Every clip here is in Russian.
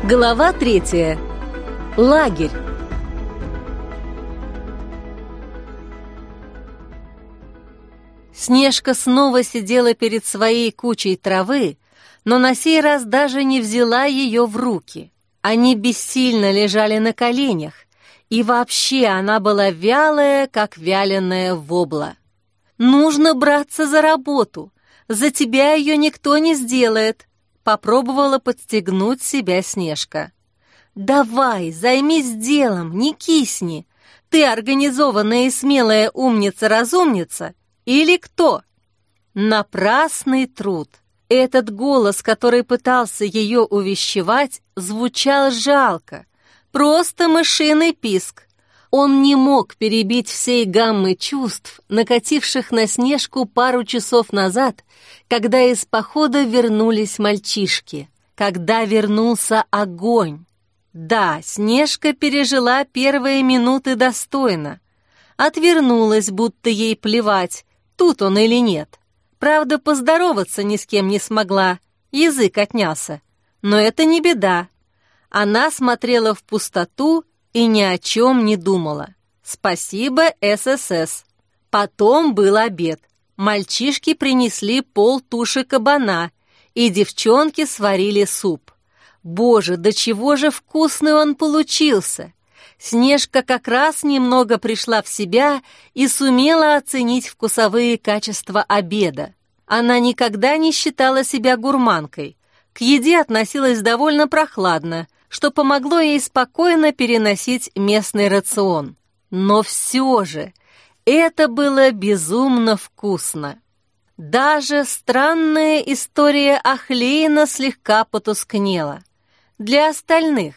Глава 3. Лагерь. Снежка снова сидела перед своей кучей травы, но на сей раз даже не взяла ее в руки. Они бессильно лежали на коленях, и вообще она была вялая, как вяленая вобла. «Нужно браться за работу, за тебя ее никто не сделает», — попробовала подстегнуть себя Снежка. «Давай, займись делом, не кисни. Ты организованная и смелая умница-разумница или кто?» Напрасный труд. Этот голос, который пытался ее увещевать, звучал жалко. Просто мышиный писк. Он не мог перебить всей гаммы чувств, накативших на Снежку пару часов назад, когда из похода вернулись мальчишки, когда вернулся огонь. Да, Снежка пережила первые минуты достойно. Отвернулась, будто ей плевать, тут он или нет. Правда, поздороваться ни с кем не смогла, язык отнялся. Но это не беда. Она смотрела в пустоту и ни о чем не думала. Спасибо, ССС. Потом был обед. Мальчишки принесли полтуши кабана, и девчонки сварили суп. Боже, до чего же вкусный он получился! Снежка как раз немного пришла в себя и сумела оценить вкусовые качества обеда. Она никогда не считала себя гурманкой. К еде относилась довольно прохладно, что помогло ей спокойно переносить местный рацион. Но все же это было безумно вкусно. Даже странная история Ахлейна слегка потускнела. Для остальных.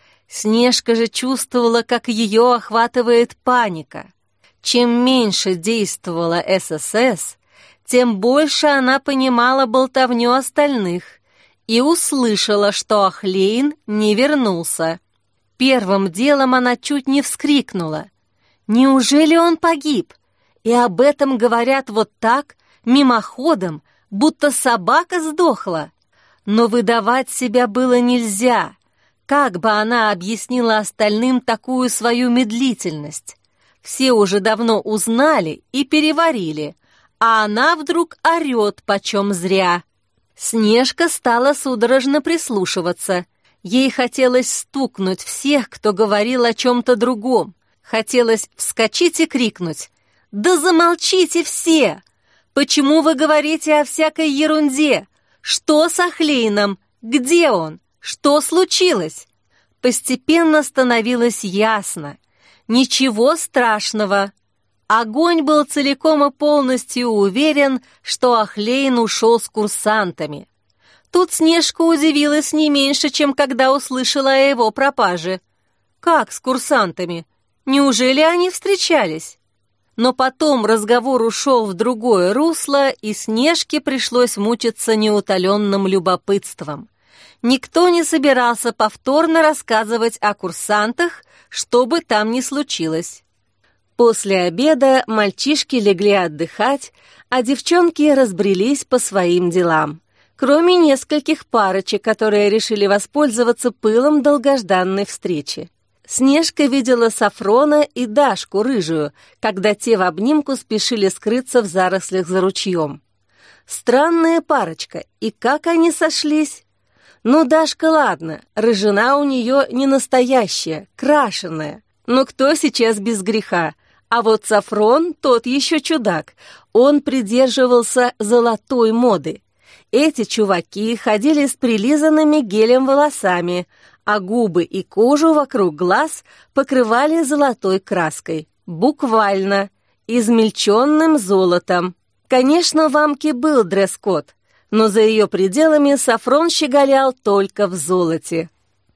Снежка же чувствовала, как ее охватывает паника. Чем меньше действовала ССС, тем больше она понимала болтовню остальных и услышала, что Ахлейн не вернулся. Первым делом она чуть не вскрикнула. Неужели он погиб? И об этом говорят вот так, мимоходом, будто собака сдохла. Но выдавать себя было нельзя. Как бы она объяснила остальным такую свою медлительность? Все уже давно узнали и переварили, а она вдруг орет почем зря. Снежка стала судорожно прислушиваться. Ей хотелось стукнуть всех, кто говорил о чем-то другом. Хотелось вскочить и крикнуть: «Да замолчите все! Почему вы говорите о всякой ерунде? Что с Ахлейном? Где он? Что случилось?» Постепенно становилось ясно. Ничего страшного. Огонь был целиком и полностью уверен, что Ахлейн ушел с курсантами. Тут Снежка удивилась не меньше, чем когда услышала о его пропаже. Как с курсантами? Неужели они встречались? Но потом разговор ушел в другое русло, и Снежке пришлось мучиться неутоленным любопытством. Никто не собирался повторно рассказывать о курсантах, что бы там ни случилось. После обеда мальчишки легли отдыхать, а девчонки разбрелись по своим делам, кроме нескольких парочек, которые решили воспользоваться пылом долгожданной встречи. Снежка видела Сафрона и Дашку рыжую, когда те в обнимку спешили скрыться в зарослях за ручьем. Странная парочка, и как они сошлись? Ну, Дашка, ладно, рыжина у нее не настоящая, крашеная. Но кто сейчас без греха? А вот Сафрон, тот еще чудак, он придерживался золотой моды. Эти чуваки ходили с прилизанными гелем волосами, а губы и кожу вокруг глаз покрывали золотой краской. Буквально, измельченным золотом. Конечно, в Амке был дресс-код, но за ее пределами Сафрон щеголял только в золоте.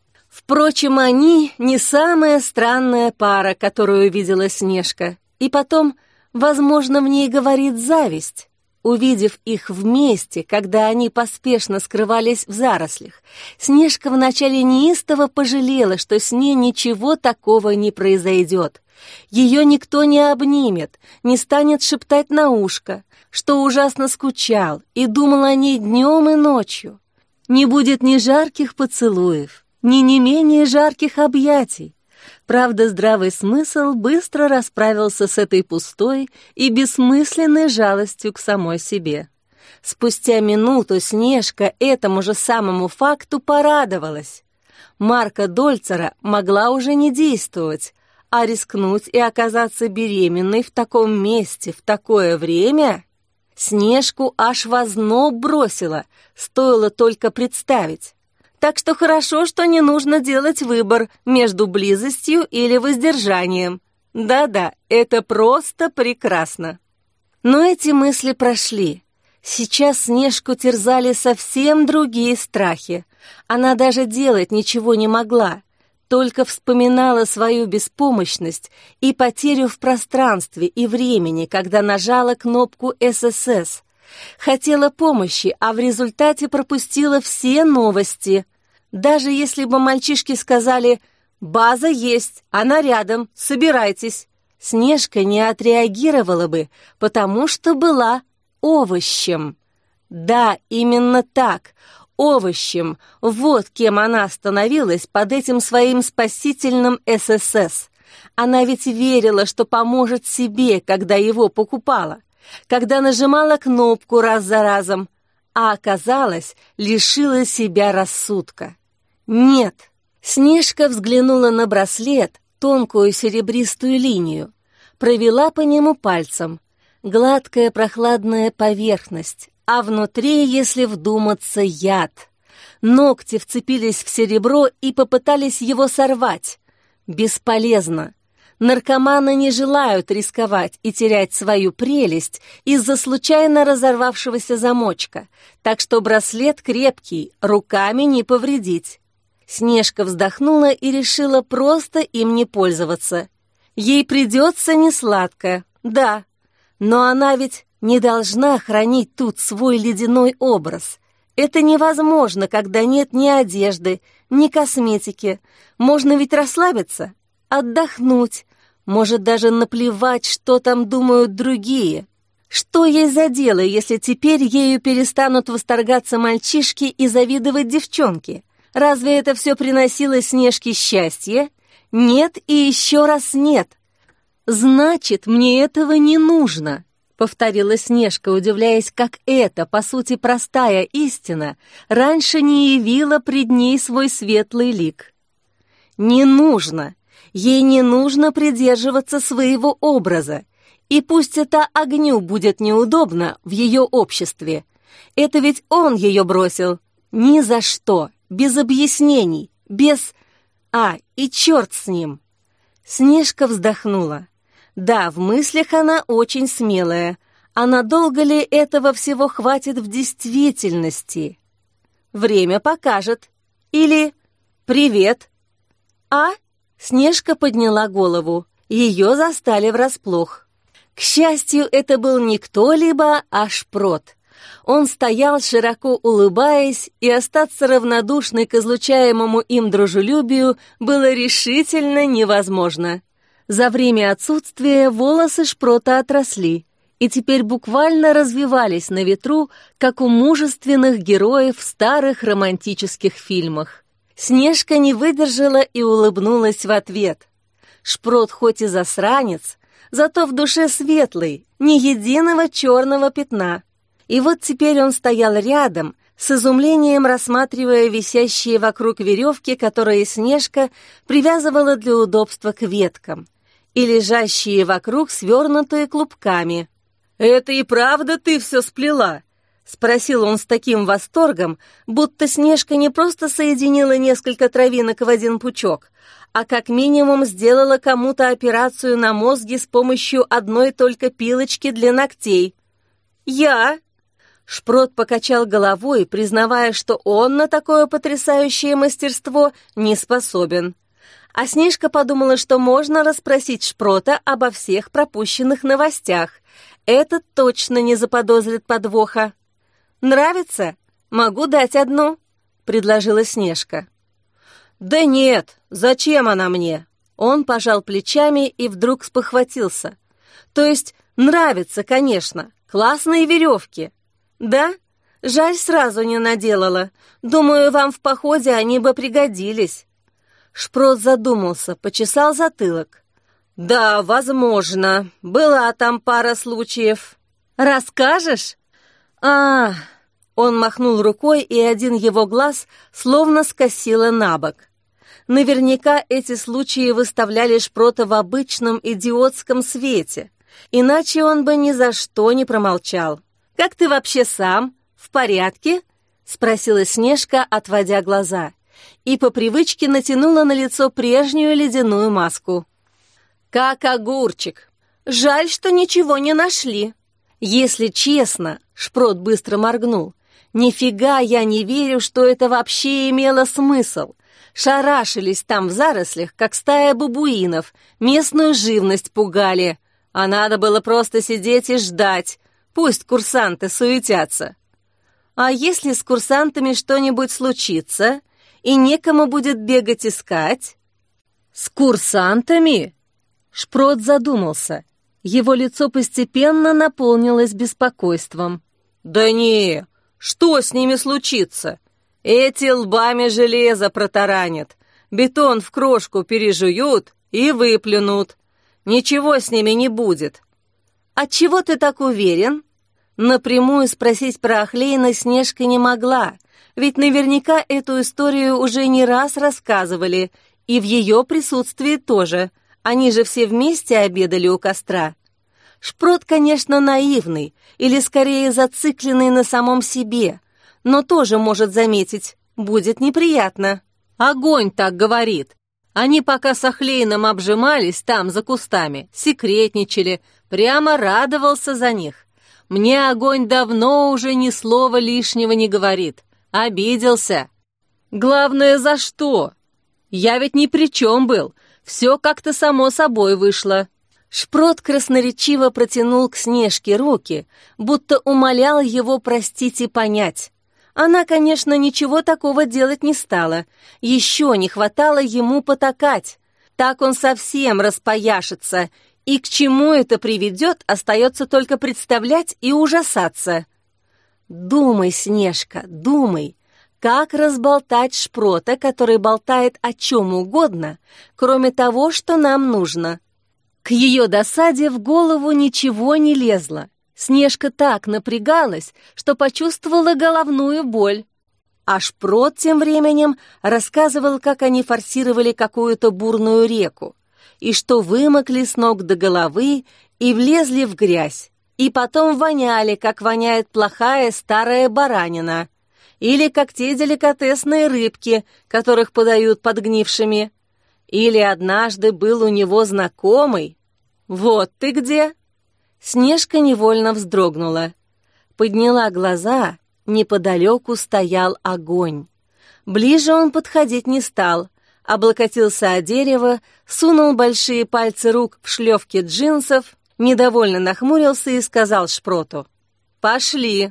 Впрочем, они не самая странная пара, которую видела Снежка. И потом, возможно, в ней говорит зависть. Увидев их вместе, когда они поспешно скрывались в зарослях, Снежка вначале неистово пожалела, что с ней ничего такого не произойдет. Ее никто не обнимет, не станет шептать на ушко, что ужасно скучал и думал о ней днем и ночью. Не будет ни жарких поцелуев, ни не менее жарких объятий. Правда, здравый смысл быстро расправился с этой пустой и бессмысленной жалостью к самой себе. Спустя минуту Снежка этому же самому факту порадовалась. Марка Дольцера могла уже не действовать, а рискнуть и оказаться беременной в таком месте, в такое время... Снежку аж в озноб бросила, стоило только представить. Так что хорошо, что не нужно делать выбор между близостью или воздержанием. Да-да, это просто прекрасно. Но эти мысли прошли. Сейчас Снежку терзали совсем другие страхи. Она даже делать ничего не могла, только вспоминала свою беспомощность и потерю в пространстве и времени, когда нажала кнопку ССС. Хотела помощи, а в результате пропустила все новости. Даже если бы мальчишки сказали «База есть, она рядом, собирайтесь», Снежка не отреагировала бы, потому что была овощем. Да, именно так, овощем. Вот кем она становилась под этим своим спасительным ССС. Она ведь верила, что поможет себе, когда его покупала, когда нажимала кнопку раз за разом, а оказалось, лишила себя рассудка. Нет. Снежка взглянула на браслет, тонкую серебристую линию, провела по нему пальцем. Гладкая прохладная поверхность, а внутри, если вдуматься, яд. Ногти вцепились в серебро и попытались его сорвать. Бесполезно. Наркоманы не желают рисковать и терять свою прелесть из-за случайно разорвавшегося замочка, так что браслет крепкий, руками не повредить. Снежка вздохнула и решила просто им не пользоваться. Ей придется несладко, да, но она ведь не должна хранить тут свой ледяной образ. Это невозможно, когда нет ни одежды, ни косметики. Можно ведь расслабиться, отдохнуть, может даже наплевать, что там думают другие. Что ей за дело, если теперь ею перестанут восторгаться мальчишки и завидовать девчонки? Разве это все приносило Снежке счастье? Нет и еще раз нет. «Значит, мне этого не нужно», — повторила Снежка, удивляясь, как эта, по сути, простая истина раньше не явила пред ней свой светлый лик. «Не нужно. Ей не нужно придерживаться своего образа. И пусть это огню будет неудобно в ее обществе. Это ведь он ее бросил. Ни за что, без объяснений, без... и черт с ним!» Снежка вздохнула. Да, в мыслях она очень смелая, а надолго ли этого всего хватит в действительности? Время покажет. Или «Привет». Снежка подняла голову. Ее застали врасплох. К счастью, это был не кто-либо, а Шпрот. Он стоял, широко улыбаясь, и остаться равнодушной к излучаемому им дружелюбию было решительно невозможно. За время отсутствия волосы Шпрота отросли и теперь буквально развивались на ветру, как у мужественных героев в старых романтических фильмах. Снежка не выдержала и улыбнулась в ответ. Шпрот хоть и засранец, зато в душе светлый, ни единого черного пятна. И вот теперь он стоял рядом, с изумлением рассматривая висящие вокруг веревки, которые Снежка привязывала для удобства к веткам, и лежащие вокруг свернутые клубками. «Это и правда ты все сплела?» — спросил он с таким восторгом, будто Снежка не просто соединила несколько травинок в один пучок, а как минимум сделала кому-то операцию на мозге с помощью одной только пилочки для ногтей. «Я?» Шпрот покачал головой, признавая, что он на такое потрясающее мастерство не способен. А Снежка подумала, что можно расспросить Шпрота обо всех пропущенных новостях. Этот точно не заподозрит подвоха. «Нравится? Могу дать одну», — предложила Снежка. «Да нет, зачем она мне?» Он пожал плечами и вдруг спохватился. «То есть нравится, конечно, классные веревки». «Да? Жаль, сразу не наделала. Думаю, вам в походе они бы пригодились». Шпрот задумался, почесал затылок. «Да, возможно. Была там пара случаев». «Расскажешь?» Он махнул рукой, и один его глаз словно скосило набок. Наверняка эти случаи выставляли Шпрота в обычном идиотском свете, иначе он бы ни за что не промолчал. «Как ты вообще сам? В порядке?» — спросила Снежка, отводя глаза, и по привычке натянула на лицо прежнюю ледяную маску. «Как огурчик. Жаль, что ничего не нашли». «Если честно», — Шпрот быстро моргнул, «нифига я не верю, что это вообще имело смысл. Шарашились там в зарослях, как стая бабуинов, местную живность пугали. А надо было просто сидеть и ждать. Пусть курсанты суетятся». «А если с курсантами что-нибудь случится, и некому будет бегать искать?» «С курсантами?» Шпрот задумался. Его лицо постепенно наполнилось беспокойством. «Да не, что с ними случится? Эти лбами железо протаранят, бетон в крошку пережуют и выплюнут. Ничего с ними не будет». «Отчего ты так уверен?» Напрямую спросить про Ахлейна Снежка не могла, ведь наверняка эту историю уже не раз рассказывали, и в ее присутствии тоже. Они же все вместе обедали у костра. Шпрот, конечно, наивный, или скорее зацикленный на самом себе, но тоже может заметить, будет неприятно. «Огонь так говорит. Они пока с Ахлейном обжимались там за кустами, секретничали, прямо радовался за них. Мне огонь давно уже ни слова лишнего не говорит. Обиделся. Главное, за что? Я ведь ни при чем был. Все как-то само собой вышло». Шпрот красноречиво протянул к Снежке руки, будто умолял его простить и понять. Она, конечно, ничего такого делать не стала. Еще не хватало ему потакать. Так он совсем распояшится, и к чему это приведет, остается только представлять и ужасаться. Думай, Снежка, думай. Как разболтать Шпрота, который болтает о чем угодно, кроме того, что нам нужно? К ее досаде в голову ничего не лезло. Снежка так напрягалась, что почувствовала головную боль. А Шпрот тем временем рассказывал, как они форсировали какую-то бурную реку, и что вымокли с ног до головы и влезли в грязь, и потом воняли, как воняет плохая старая баранина, или как те деликатесные рыбки, которых подают подгнившими. Или однажды был у него знакомый. «Вот ты где!» Снежка невольно вздрогнула. Подняла глаза, неподалеку стоял огонь. Ближе он подходить не стал, облокотился о дерево, сунул большие пальцы рук в шлёвки джинсов, недовольно нахмурился и сказал Шпроту: «Пошли!»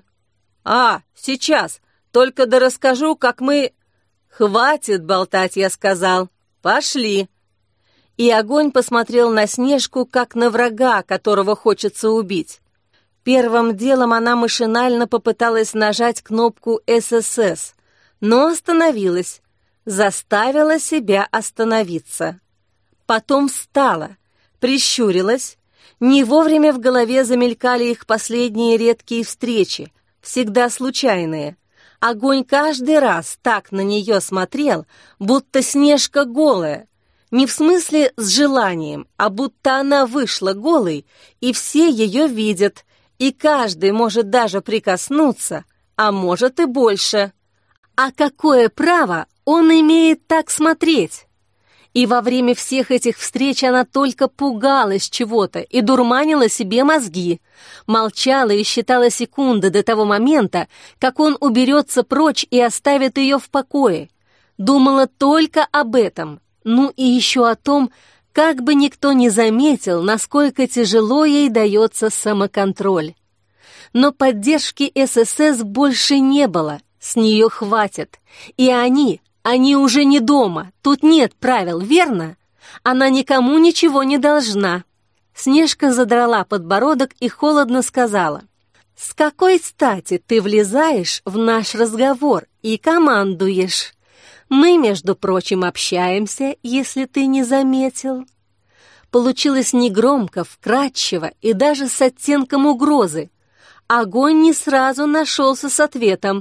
Сейчас, только да расскажу, как мы...» «Хватит болтать», я сказал. «Пошли!» И огонь посмотрел на Снежку, как на врага, которого хочется убить. Первым делом она машинально попыталась нажать кнопку «ССС», но остановилась, заставила себя остановиться. Потом встала, прищурилась. Не вовремя в голове замелькали их последние редкие встречи, всегда случайные. Огонь каждый раз так на нее смотрел, будто Снежка голая. Не в смысле с желанием, а будто она вышла голой, и все ее видят, и каждый может даже прикоснуться, а может и больше. А какое право он имеет так смотреть? И во время всех этих встреч она только пугалась чего-то и дурманила себе мозги, молчала и считала секунды до того момента, как он уберется прочь и оставит ее в покое. Думала только об этом. Ну и еще о том, как бы никто не заметил, насколько тяжело ей дается самоконтроль. Но поддержки ССС больше не было, с нее хватит. И они уже не дома, тут нет правил, верно? Она никому ничего не должна. Снежка задрала подбородок и холодно сказала: «С какой стати ты влезаешь в наш разговор и командуешь? Мы, между прочим, общаемся, если ты не заметил». Получилось негромко, вкрадчиво и даже с оттенком угрозы. Огонь не сразу нашелся с ответом.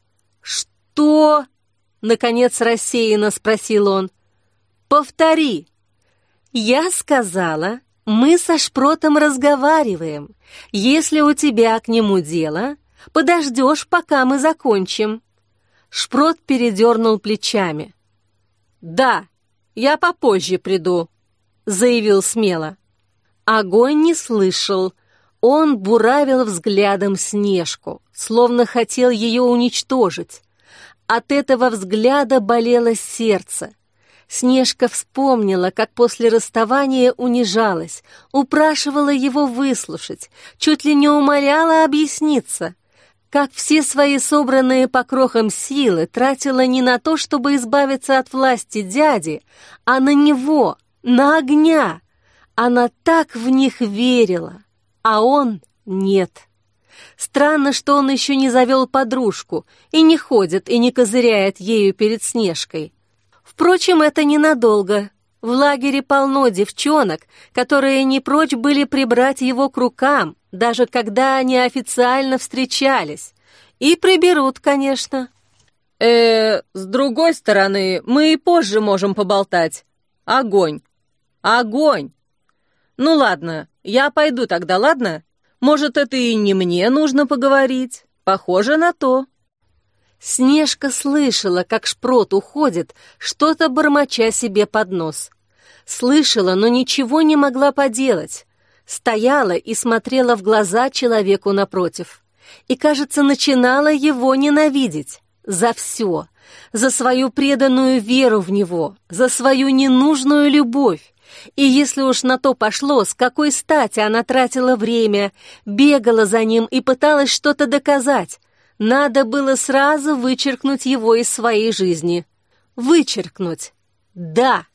«Что?» — наконец рассеянно спросил он. «Повтори». «Я сказала, мы со Шпротом разговариваем. Если у тебя к нему дело, подождешь, пока мы закончим». Шпрот передернул плечами. «Да, я попозже приду», — заявил смело. Огонь не слышал. Он буравил взглядом Снежку, словно хотел ее уничтожить. От этого взгляда болело сердце. Снежка вспомнила, как после расставания унижалась, упрашивала его выслушать, чуть ли не умоляла объясниться, как все свои собранные по крохам силы тратила не на то, чтобы избавиться от власти дяди, а на него, на огня. Она так в них верила, а он нет. Странно, что он еще не завел подружку и не ходит и не козыряет ею перед Снежкой. Впрочем, это ненадолго. В лагере полно девчонок, которые не прочь были прибрать его к рукам, даже когда они официально встречались. И приберут, конечно. С другой стороны, мы и позже можем поболтать. Огонь. Огонь. Ну ладно, я пойду тогда, ладно? Может, это и не мне нужно поговорить? Похоже на то. Снежка слышала, как Шпрот уходит, что-то бормоча себе под нос. Слышала, но ничего не могла поделать. Стояла и смотрела в глаза человеку напротив. И, кажется, начинала его ненавидеть. За все. За свою преданную веру в него. За свою ненужную любовь. И если уж на то пошло, с какой стати она тратила время, бегала за ним и пыталась что-то доказать. Надо было сразу вычеркнуть его из своей жизни. Вычеркнуть. Да.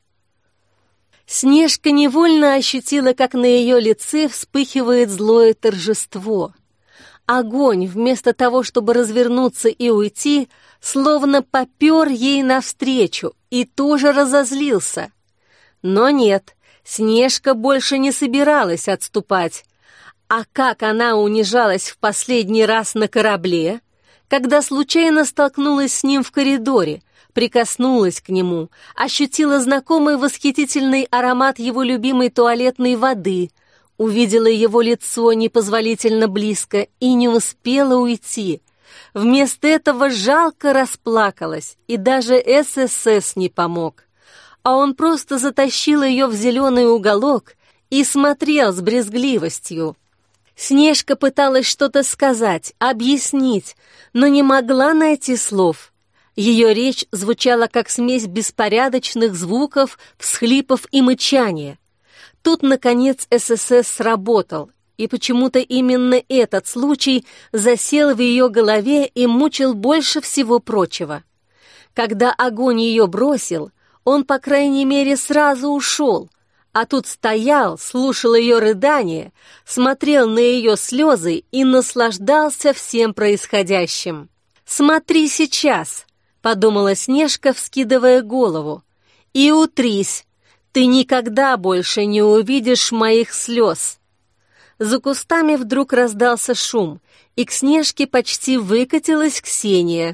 Снежка невольно ощутила, как на ее лице вспыхивает злое торжество. Огонь, вместо того, чтобы развернуться и уйти, словно попер ей навстречу и тоже разозлился. Но нет, Снежка больше не собиралась отступать. А как она унижалась в последний раз на корабле, когда случайно столкнулась с ним в коридоре, прикоснулась к нему, ощутила знакомый восхитительный аромат его любимой туалетной воды, увидела его лицо непозволительно близко и не успела уйти. Вместо этого жалко расплакалась, и даже ССС не помог. А он просто затащил ее в зеленый уголок и смотрел с брезгливостью. Снежка пыталась что-то сказать, объяснить, но не могла найти слов. Ее речь звучала как смесь беспорядочных звуков, всхлипов и мычания. Тут, наконец, ССС сработал, и почему-то именно этот случай засел в ее голове и мучил больше всего прочего. Когда огонь ее бросил, он, по крайней мере, сразу ушел, а тут стоял, слушал ее рыдания, смотрел на ее слезы и наслаждался всем происходящим. «Смотри сейчас», — подумала Снежка, вскидывая голову, — «и утрись, ты никогда больше не увидишь моих слез». За кустами вдруг раздался шум, и к Снежке почти выкатилась Ксения.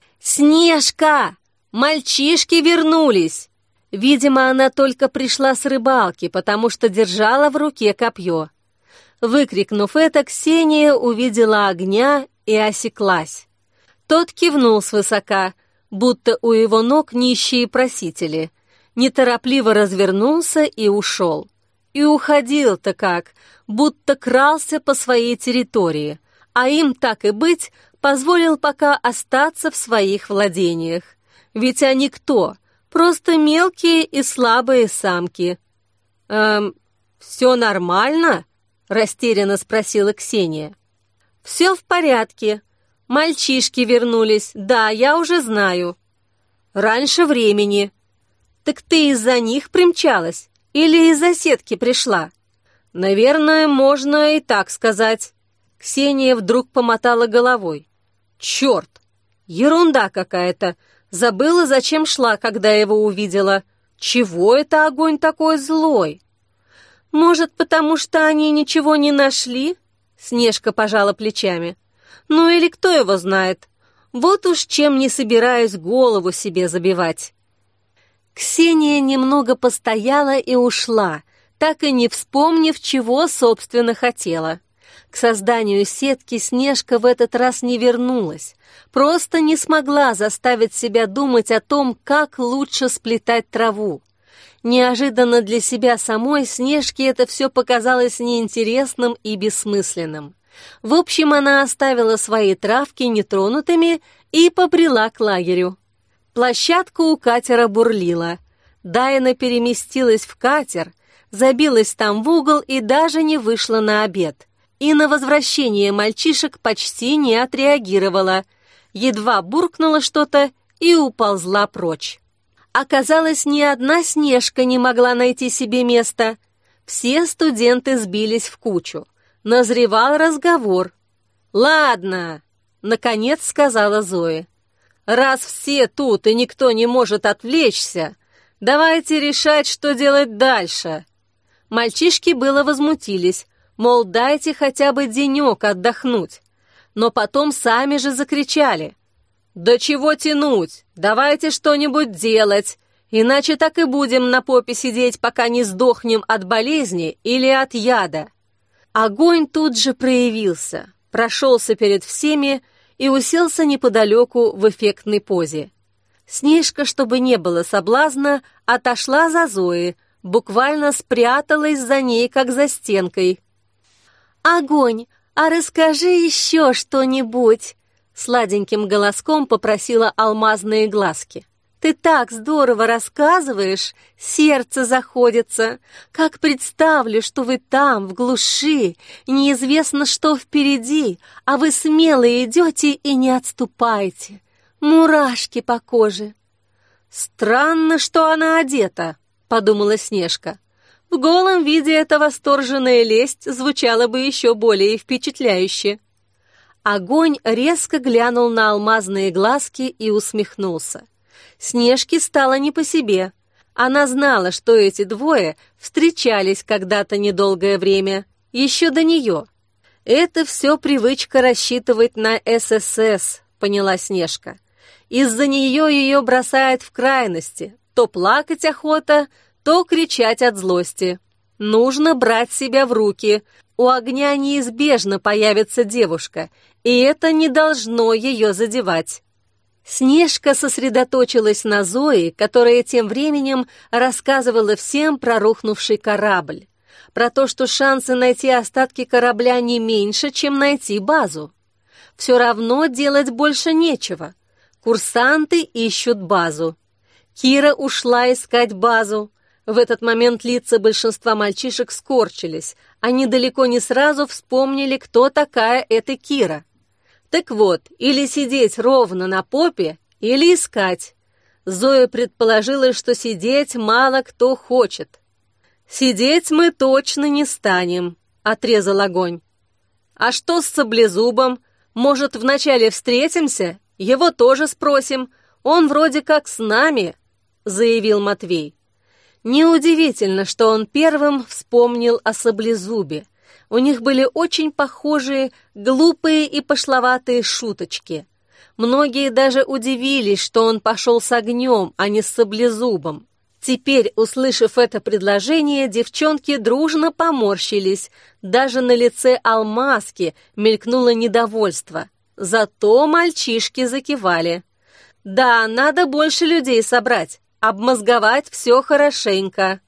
«Снежка! Мальчишки вернулись!» Видимо, она только пришла с рыбалки, потому что держала в руке копье. Выкрикнув это, Ксения увидела огня и осеклась. Тот кивнул свысока, будто у его ног нищие просители, неторопливо развернулся и ушел. И уходил-то как, будто крался по своей территории, а им, так и быть, позволил пока остаться в своих владениях. Ведь они кто? Просто мелкие и слабые самки. «Все нормально?» — растерянно спросила Ксения. «Все в порядке. Мальчишки вернулись, да, я уже знаю. Раньше времени. Так ты из-за них примчалась или из-за сетки пришла?» «Наверное, можно и так сказать». Ксения вдруг помотала головой. «Черт! Ерунда какая-то! Забыла, зачем шла, когда его увидела. Чего это огонь такой злой?» «Может, потому что они ничего не нашли?» Снежка пожала плечами. «Ну или кто его знает? Вот уж чем не собираюсь голову себе забивать». Ксения немного постояла и ушла, так и не вспомнив, чего, собственно, хотела. К созданию сетки Снежка в этот раз не вернулась, просто не смогла заставить себя думать о том, как лучше сплетать траву. Неожиданно для себя самой Снежке это все показалось неинтересным и бессмысленным. В общем, она оставила свои травки нетронутыми и побрела к лагерю. Площадка у катера бурлила. Дайна переместилась в катер, забилась там в угол и даже не вышла на обед. И на возвращение мальчишек почти не отреагировала. Едва буркнула что-то и уползла прочь. Оказалось, ни одна Снежка не могла найти себе места. Все студенты сбились в кучу. Назревал разговор. «Ладно», — наконец сказала Зоя. «Раз все тут и никто не может отвлечься, давайте решать, что делать дальше». Мальчишки было возмутились, мол, дайте хотя бы денек отдохнуть. Но потом сами же закричали. «Да чего тянуть? Давайте что-нибудь делать, иначе так и будем на попе сидеть, пока не сдохнем от болезни или от яда». Огонь тут же проявился, прошелся перед всеми и уселся неподалеку в эффектной позе. Снежка, чтобы не было соблазна, отошла за Зоей, буквально спряталась за ней, как за стенкой. «Огонь, а расскажи еще что-нибудь!» Сладеньким голоском попросила алмазные глазки. «Ты так здорово рассказываешь, сердце заходится. Как представлю, что вы там, в глуши, неизвестно, что впереди, а вы смело идете и не отступаете. Мурашки по коже». «Странно, что она одета», — подумала Снежка. В голом виде эта восторженная лесть звучала бы еще более впечатляюще. Огонь резко глянул на алмазные глазки и усмехнулся. Снежке стало не по себе. Она знала, что эти двое встречались когда-то недолгое время, еще до нее. «Это все привычка рассчитывать на ССС», — поняла Снежка. «Из-за нее ее бросает в крайности. То плакать охота, то кричать от злости. Нужно брать себя в руки. У огня неизбежно появится девушка, и это не должно ее задевать». Снежка сосредоточилась на Зое, которая тем временем рассказывала всем про рухнувший корабль, про то, что шансы найти остатки корабля не меньше, чем найти базу. Все равно делать больше нечего. Курсанты ищут базу. Кира ушла искать базу. В этот момент лица большинства мальчишек скорчились. Они далеко не сразу вспомнили, кто такая эта Кира. Так вот, или сидеть ровно на попе, или искать. Зоя предположила, что сидеть мало кто хочет. «Сидеть мы точно не станем», — отрезал огонь. «А что с Саблезубом? Может, вначале встретимся? Его тоже спросим. Он вроде как с нами», — заявил Матвей. Неудивительно, что он первым вспомнил о Саблезубе. У них были очень похожие, глупые и пошловатые шуточки. Многие даже удивились, что он пошел с огнем, а не с Саблезубом. Теперь, услышав это предложение, девчонки дружно поморщились. Даже на лице Алмазки мелькнуло недовольство. Зато мальчишки закивали. «Да, надо больше людей собрать, обмозговать все хорошенько».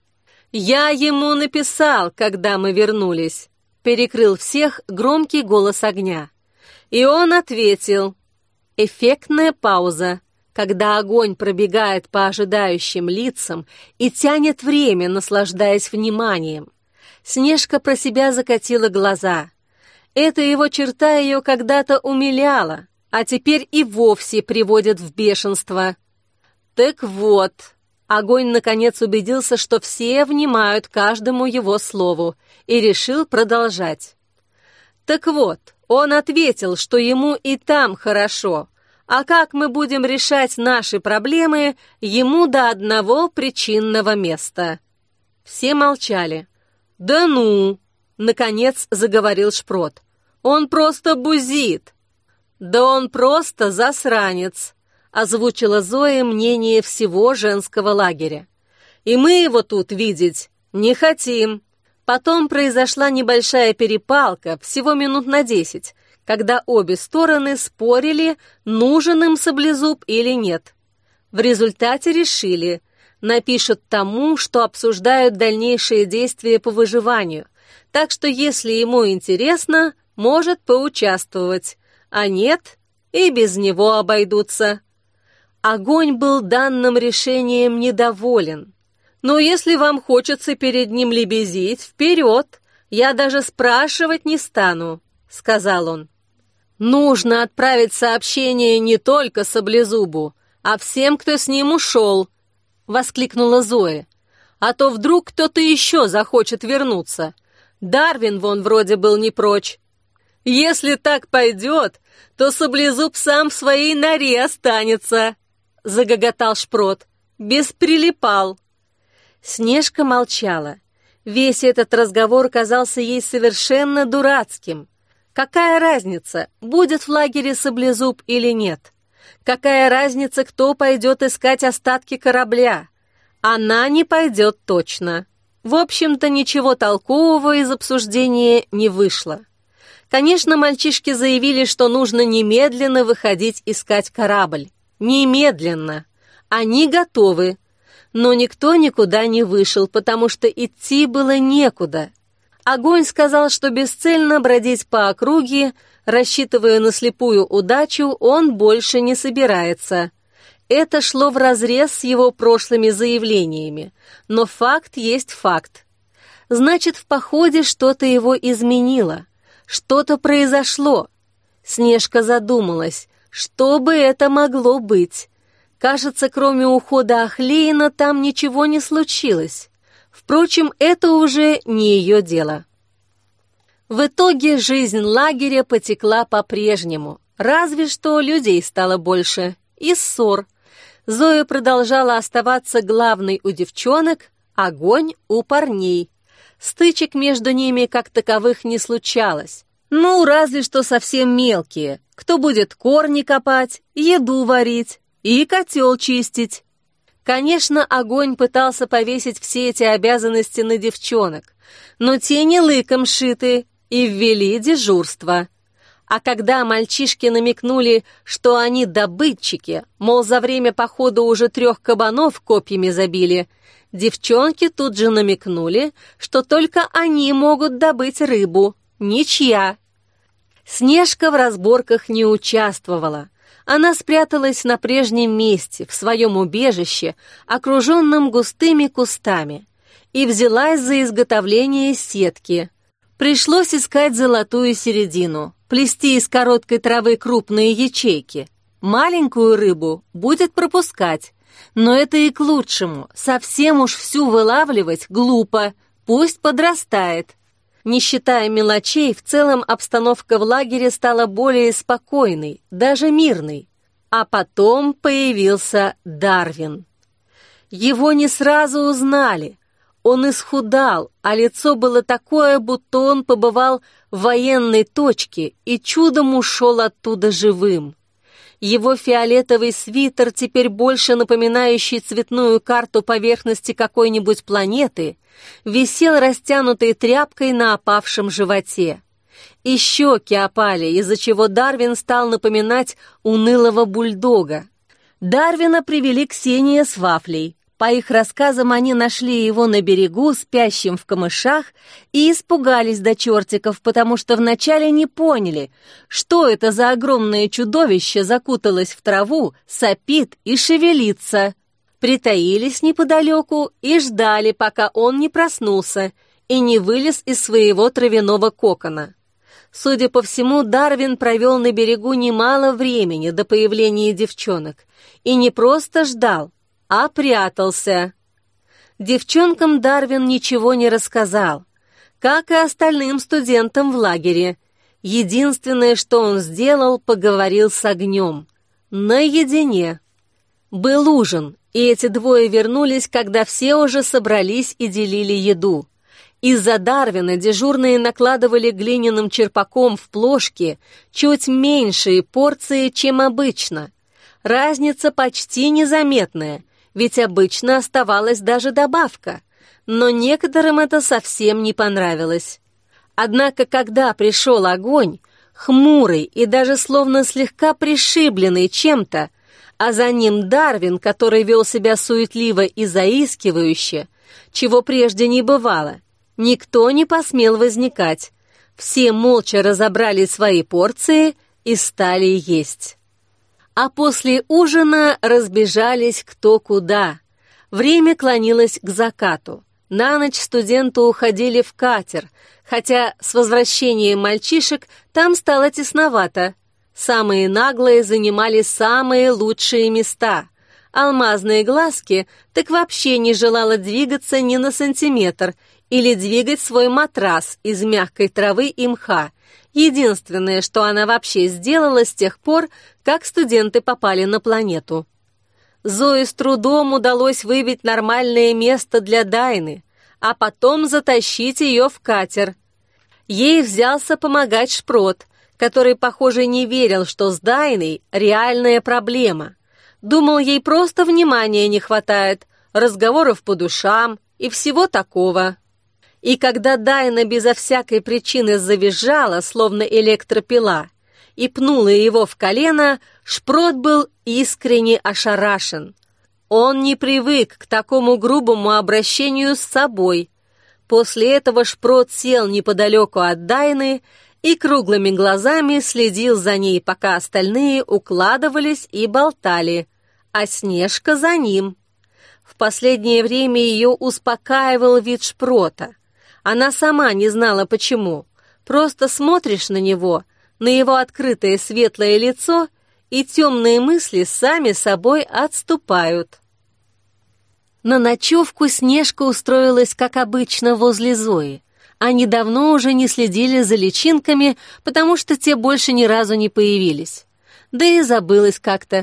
«Я ему написал, когда мы вернулись», — перекрыл всех громкий голос огня. И он ответил. Эффектная пауза, когда огонь пробегает по ожидающим лицам и тянет время, наслаждаясь вниманием. Снежка про себя закатила глаза. Эта его черта ее когда-то умиляла, а теперь и вовсе приводит в бешенство. Так вот, огонь наконец убедился, что все внимают каждому его слову, и решил продолжать. Так вот, Он ответил, что ему и там хорошо, а как мы будем решать наши проблемы, ему до одного причинного места». Все молчали. «Да ну!» — наконец заговорил Шпрот. «Он просто бузит!» «Да он просто засранец!» — озвучила Зоя мнение всего женского лагеря. «И мы его тут видеть не хотим». Потом произошла небольшая перепалка, всего минут на 10, когда обе стороны спорили, нужен им саблезуб или нет. В результате решили, напишут тому, что обсуждают дальнейшие действия по выживанию, так что если ему интересно, может поучаствовать, а нет, и без него обойдутся. Огонь был данным решением недоволен. «Но если вам хочется перед ним лебезить, вперед! Я даже спрашивать не стану», — сказал он. «Нужно отправить сообщение не только Саблезубу, а всем, кто с ним ушел», — воскликнула Зоя. «А то вдруг кто-то еще захочет вернуться. Дарвин вон вроде был не прочь». «Если так пойдет, то Саблезуб сам в своей норе останется», — загоготал Шпрот. «Бесприлипал». Снежка молчала. Весь этот разговор казался ей совершенно дурацким. Какая разница, будет в лагере Саблезуб или нет? Какая разница, кто пойдет искать остатки корабля? Она не пойдет точно. В общем-то, ничего толкового из обсуждения не вышло. Конечно, мальчишки заявили, что нужно немедленно выходить искать корабль. Немедленно. Они готовы. Но никто никуда не вышел, потому что идти было некуда. Огонь сказал, что бесцельно бродить по округе, рассчитывая на слепую удачу, он больше не собирается. Это шло вразрез с его прошлыми заявлениями, но факт есть факт. Значит, в походе что-то его изменило, что-то произошло. Снежка задумалась, что бы это могло быть. Кажется, кроме ухода Ахлеина, там ничего не случилось. Впрочем, это уже не ее дело. В итоге жизнь лагеря потекла по-прежнему, разве что людей стало больше, и ссор. Зоя продолжала оставаться главной у девчонок, Огонь у парней. Стычек между ними как таковых не случалось. Ну, разве что совсем мелкие. Кто будет корни копать, еду варить и котел чистить. Конечно, Огонь пытался повесить все эти обязанности на девчонок, но те не лыком шиты и ввели дежурство. А когда мальчишки намекнули, что они добытчики, мол, за время похода уже 3 кабанов копьями забили, девчонки тут же намекнули, что только они могут добыть рыбу, ничья. Снежка в разборках не участвовала. Она спряталась на прежнем месте, в своем убежище, окруженном густыми кустами, и взялась за изготовление сетки. Пришлось искать золотую середину, плести из короткой травы крупные ячейки. Маленькую рыбу будет пропускать, но это и к лучшему, совсем уж всю вылавливать глупо, пусть подрастает. Не считая мелочей, в целом обстановка в лагере стала более спокойной, даже мирной. А потом появился Дарвин. Его не сразу узнали. Он исхудал, а лицо было такое, будто он побывал в военной точке и чудом ушел оттуда живым. Его фиолетовый свитер, теперь больше напоминающий цветную карту поверхности какой-нибудь планеты, висел растянутой тряпкой на опавшем животе. И щеки опали, из-за чего Дарвин стал напоминать унылого бульдога. Дарвина привели Ксения с Вафлей. По их рассказам, они нашли его на берегу, спящим в камышах, и испугались до чертиков, потому что вначале не поняли, что это за огромное чудовище закуталось в траву, сопит и шевелится. Притаились неподалеку и ждали, пока он не проснулся и не вылез из своего травяного кокона. Судя по всему, Дарвин провел на берегу немало времени до появления девчонок и не просто ждал, а прятался. Девчонкам Дарвин ничего не рассказал, как и остальным студентам в лагере. Единственное, что он сделал, поговорил с огнем. Наедине. Был ужин, и эти двое вернулись, когда все уже собрались и делили еду. Из-за Дарвина дежурные накладывали глиняным черпаком в плошки чуть меньшие порции, чем обычно. Разница почти незаметная, ведь обычно оставалась даже добавка. Но некоторым это совсем не понравилось. Однако, когда пришел огонь, хмурый и даже словно слегка пришибленный чем-то, а за ним Дарвин, который вел себя суетливо и заискивающе, чего прежде не бывало, никто не посмел возникать. Все молча разобрали свои порции и стали есть. А после ужина разбежались кто куда. Время клонилось к закату. На ночь студенты уходили в катер, хотя с возвращением мальчишек там стало тесновато. Самые наглые занимали самые лучшие места. Алмазные глазки так вообще не желала двигаться ни на сантиметр или двигать свой матрас из мягкой травы и мха. Единственное, что она вообще сделала с тех пор, как студенты попали на планету. Зое с трудом удалось выбить нормальное место для Дайны, а потом затащить ее в катер. Ей взялся помогать Шпрот, который, похоже, не верил, что с Дайной реальная проблема. Думал, ей просто внимания не хватает, разговоров по душам и всего такого. И когда Дайна безо всякой причины завизжала, словно электропила, и пнула его в колено, Шпрот был искренне ошарашен. Он не привык к такому грубому обращению с собой. После этого Шпрот сел неподалеку от Дайны и круглыми глазами следил за ней, пока остальные укладывались и болтали, а Снежка за ним. В последнее время ее успокаивал вид Шпрота. Она сама не знала почему. Просто смотришь на него, на его открытое светлое лицо, и темные мысли сами собой отступают. На ночевку Снежка устроилась, как обычно, возле Зои. Они давно уже не следили за личинками, потому что те больше ни разу не появились. Да и забылась как-то.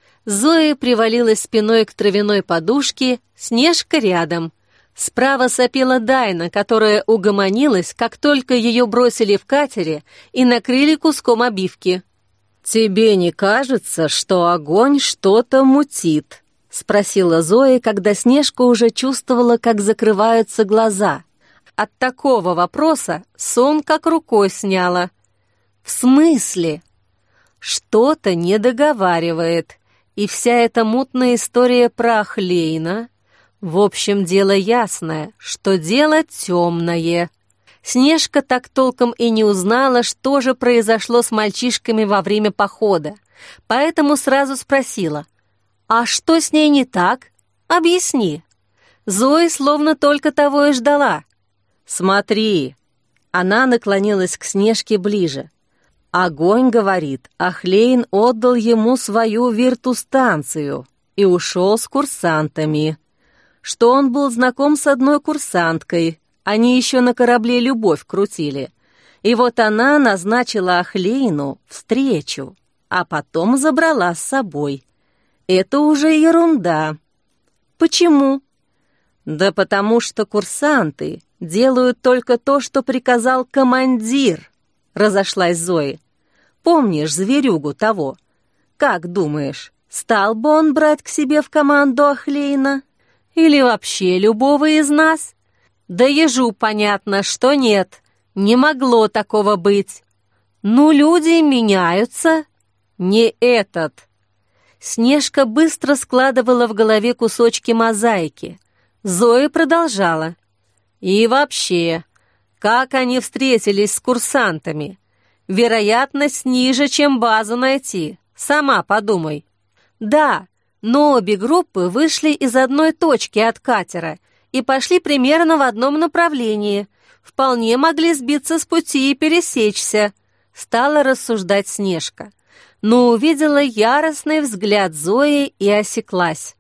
Зоя привалилась спиной к травяной подушке, Снежка рядом. Справа сопела Дайна, которая угомонилась, как только ее бросили в катере и накрыли куском обивки. «Тебе не кажется, что огонь что-то мутит?» — спросила Зоя, когда Снежка уже чувствовала, как закрываются глаза. От такого вопроса сон как рукой сняло. «В смысле?» «Что-то не договаривает, и вся эта мутная история про Ахлейна. В общем, дело ясное, что дело темное». Снежка так толком и не узнала, что же произошло с мальчишками во время похода, поэтому сразу спросила: «А что с ней не так? Объясни». Зоя словно только того и ждала. «Смотри». Она наклонилась к Снежке ближе. «Огонь, говорит, Ахлейн отдал ему свою виртустанцию и ушел с курсантами. Что он был знаком с одной курсанткой, они еще на корабле любовь крутили. И вот она назначила Ахлейну встречу, а потом забрала с собой. Это уже ерунда». «Почему?» «Да потому что курсанты делают только то, что приказал командир», — разошлась Зоя. «Помнишь зверюгу того? Как думаешь, стал бы он брать к себе в команду Ахлейна? Или вообще любого из нас? Да ежу понятно, что нет, не могло такого быть. Ну, люди меняются. Не этот». Снежка быстро складывала в голове кусочки мозаики. Зоя продолжала. «И вообще, как они встретились с курсантами? Вероятность ниже, чем базу найти. Сама подумай». «Да, но обе группы вышли из одной точки от катера и пошли примерно в одном направлении. Вполне могли сбиться с пути и пересечься», — стала рассуждать Снежка. Но увидела яростный взгляд Зои и осеклась.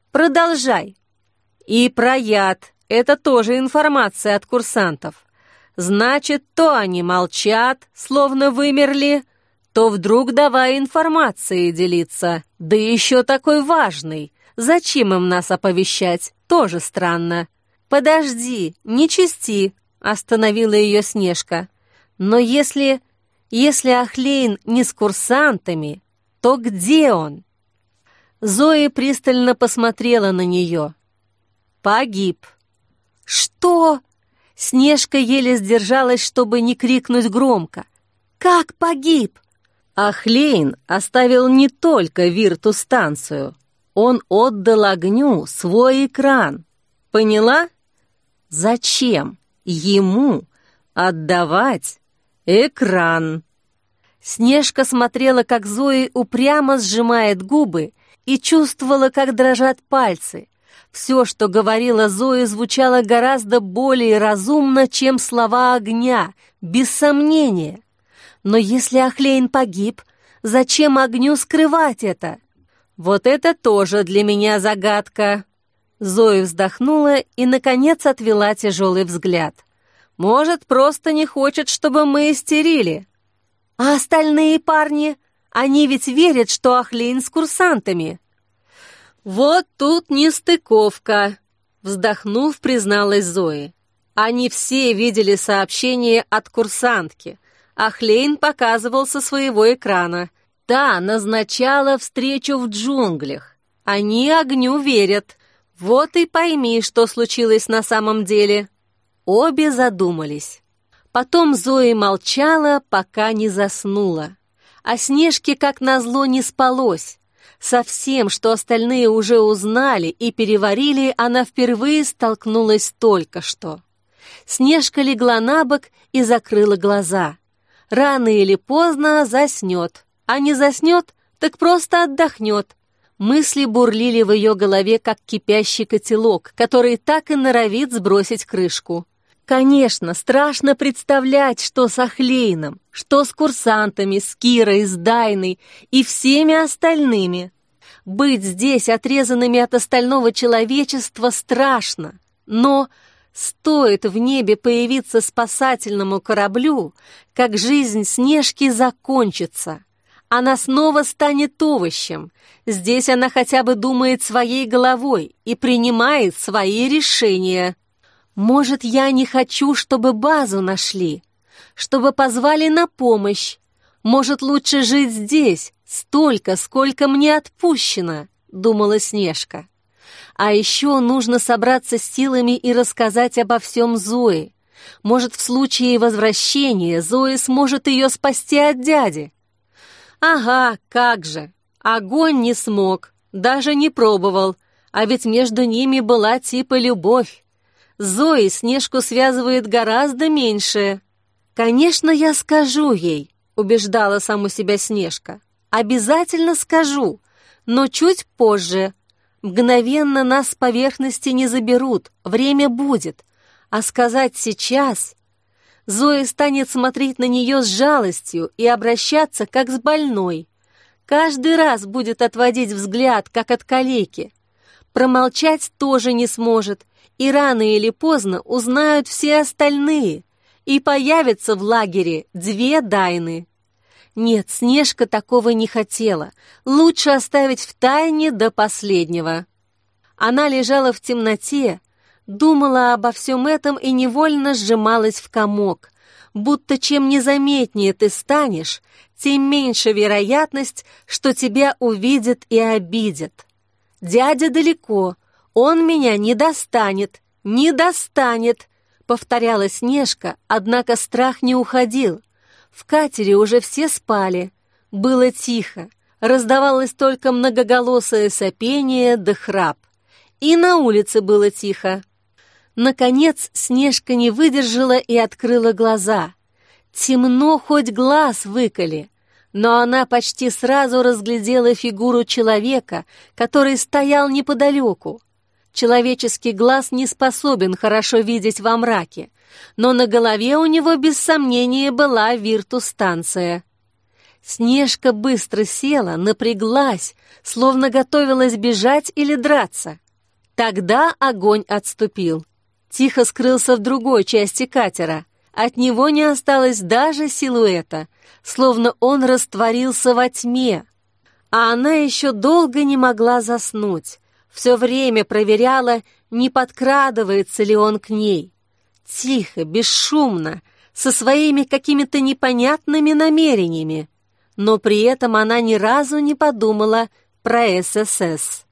«Продолжай». «И про яд. Это тоже информация от курсантов. Значит, то они молчат, словно вымерли, то вдруг давай информацией делиться. Да еще такой важный. Зачем им нас оповещать? Тоже странно. Подожди, не чисти, остановила ее Снежка. Но если Ахлейн не с курсантами, то где он? Зоя пристально посмотрела на нее. Погиб. Что? Снежка еле сдержалась, чтобы не крикнуть громко. Как погиб? Ахлейн оставил не только Вирту-станцию. Он отдал огню свой экран. Поняла? Зачем ему отдавать экран? Снежка смотрела, как Зоя упрямо сжимает губы, и чувствовала, как дрожат пальцы. Все, что говорила Зоя, звучало гораздо более разумно, чем слова огня, без сомнения. Но если Ахлейн погиб, зачем огню скрывать это? Вот это тоже для меня загадка. Зоя вздохнула и, наконец, отвела тяжелый взгляд. Может, просто не хочет, чтобы мы истерили. А остальные парни? Они ведь верят, что Ахлейн с курсантами. Вот тут нестыковка, вздохнув, призналась Зоя. Они все видели сообщение от курсантки. Ахлейн показывал со своего экрана. Та назначала встречу в джунглях. Они огню верят. Вот и пойми, что случилось на самом деле. Обе задумались. Потом Зоя молчала, пока не заснула. А Снежке, как назло, не спалось. Со всем, что остальные уже узнали и переварили, она впервые столкнулась только что. Снежка легла на бок и закрыла глаза. Рано или поздно заснет, а не заснет, так просто отдохнет. Мысли бурлили в ее голове, как кипящий котелок, который так и норовит сбросить крышку. Конечно, страшно представлять, что с Ахлейном, что с курсантами, с Кирой, с Дайной и всеми остальными. Быть здесь отрезанными от остального человечества страшно, но стоит в небе появиться спасательному кораблю, как жизнь Снежки закончится. Она снова станет овощем. Здесь она хотя бы думает своей головой и принимает свои решения. Может, я не хочу, чтобы базу нашли, чтобы позвали на помощь. Может, лучше жить здесь, столько, сколько мне отпущено, думала Снежка. А еще нужно собраться с силами и рассказать обо всем Зое. Может, в случае возвращения Зоя сможет ее спасти от дяди. Ага, как же. Огонь не смог, даже не пробовал, а ведь между ними была типа любовь. Зои Снежку связывает гораздо меньше. «Конечно, я скажу ей», — убеждала саму себя Снежка. «Обязательно скажу, но чуть позже. Мгновенно нас с поверхности не заберут, время будет. А сказать сейчас...» Зоя станет смотреть на нее с жалостью и обращаться, как с больной. Каждый раз будет отводить взгляд, как от калеки. Промолчать тоже не сможет, и рано или поздно узнают все остальные, и появятся в лагере 2 Дайны. Нет, Снежка такого не хотела, лучше оставить в тайне до последнего. Она лежала в темноте, думала обо всем этом и невольно сжималась в комок, будто чем незаметнее ты станешь, тем меньше вероятность, что тебя увидят и обидят. Дядя далеко, он меня не достанет, повторяла Снежка, однако страх не уходил. В катере уже все спали, было тихо, раздавалось только многоголосое сопение да храп. И на улице было тихо. Наконец Снежка не выдержала и открыла глаза. Темно, хоть глаз выколи, но она почти сразу разглядела фигуру человека, который стоял неподалеку. Человеческий глаз не способен хорошо видеть во мраке, но на голове у него без сомнения была Вирту-станция. Снежка быстро села, напряглась, словно готовилась бежать или драться. Тогда огонь отступил. Тихо скрылся в другой части катера, От него не осталось даже силуэта, словно он растворился во тьме. А она еще долго не могла заснуть, все время проверяла, не подкрадывается ли он к ней. Тихо, бесшумно, со своими какими-то непонятными намерениями. Но при этом она ни разу не подумала про ССС.